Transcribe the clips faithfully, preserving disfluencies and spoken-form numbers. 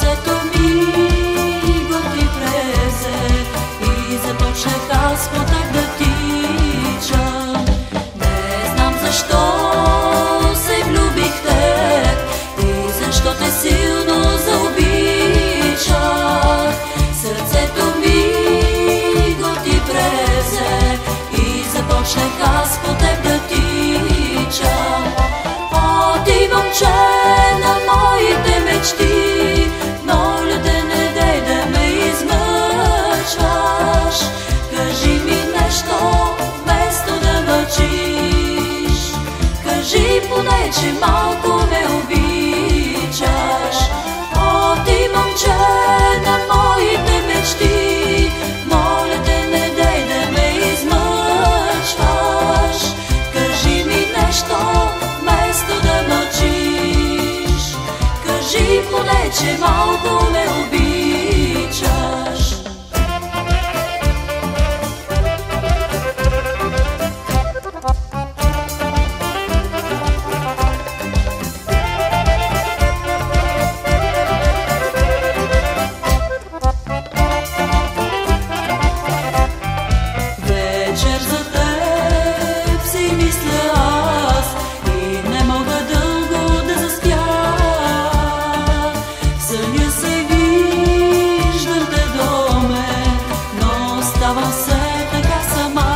Сърцето ми готи презе и започнах аз по теб да тичам. Не знам защо се влюбих в теб и защо те силно заобичах. Сърцето ми готи презе и започнах аз по теб да тичам. О, ти момче на моите мечти, моля те, не дей да ме измъчваш. Кажи ми нещо, вместо да мълчиш. Кажи поне, че малко ме обичаш. О, ти момче на моите мечти, моля те, не дей да ме измъчваш. Кажи ми нещо, вместо да мълчиш. Кажи поне, че малко ме обичаш. Вечер за теб си мисля аз и не мога дълго да заспя. В съня си виждам те до мен, но ставам все така сама.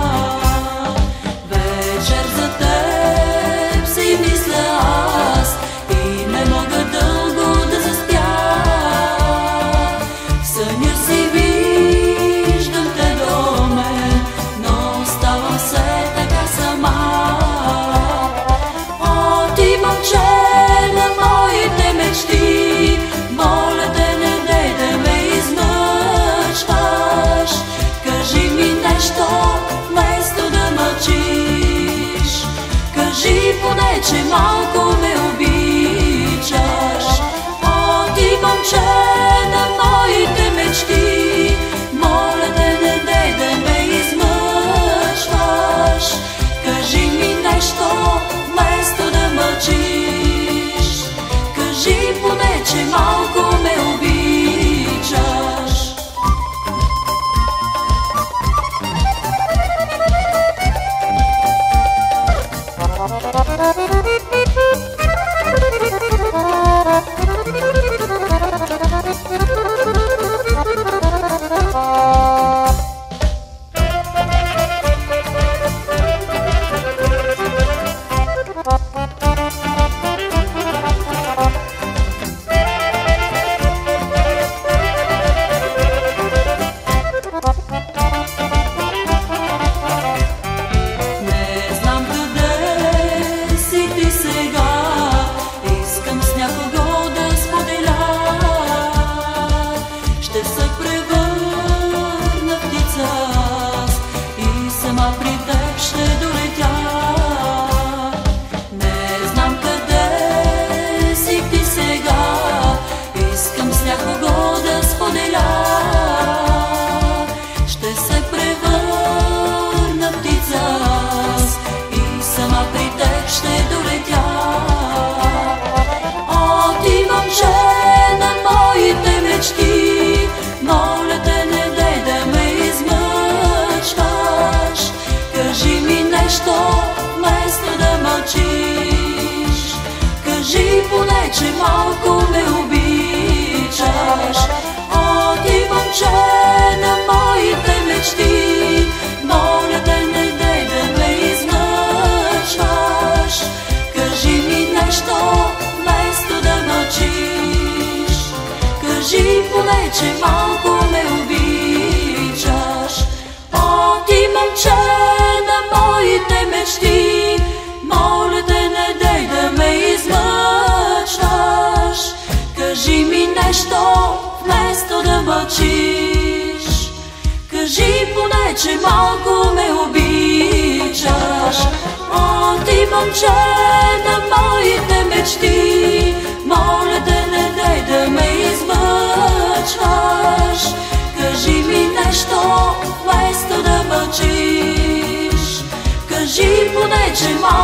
Вечер за теб си мисля аз и не мога дълго да заспя. В съня си виждам те до мен, но ставам все така сама. О, ти момче на моите мечти, моля те, не дей да ме измъчваш. Кажи ми нещо, вместо да мълчиш. Кажи поне, че малко ме обичаш. О, ти момче на моите мечти, моля те, не дей да ме измъчваш. Кажи ми нещо, вместо да мълчиш. Кажи поне, че малко ме обичаш. Не знам къде си ти сега, искам с някого да споделя. Ще се превърна в птица аз и сама при теб ще долетя. Не знам къде си ти сега, искам с някого да споделя. Ще се превърна в птица аз и сама при теб ще долетя. О, ти момче на моите мечти, моля те, не дей да ме измъчваш. Кажи ми нещо, вместо да мълчиш. Кажи поне, че малко ме обичаш. О, ти момче на моите мечти, моля те, не дей да ме измъчваш. Кажи ми нещо, вместо да мълчиш. Кажи поне, че малко ме обичаш. О, ти момче на моите мечти, моля те, не дей да ме измъчваш. Кажи ми нещо, вместо да мълчиш. Кажи поне, че малко ме обичаш. О, ти момче на моите мечти, моля те, не дей да ме измъчваш. Кажи ми нещо, вместо да мълчиш. Кажи поне, че малко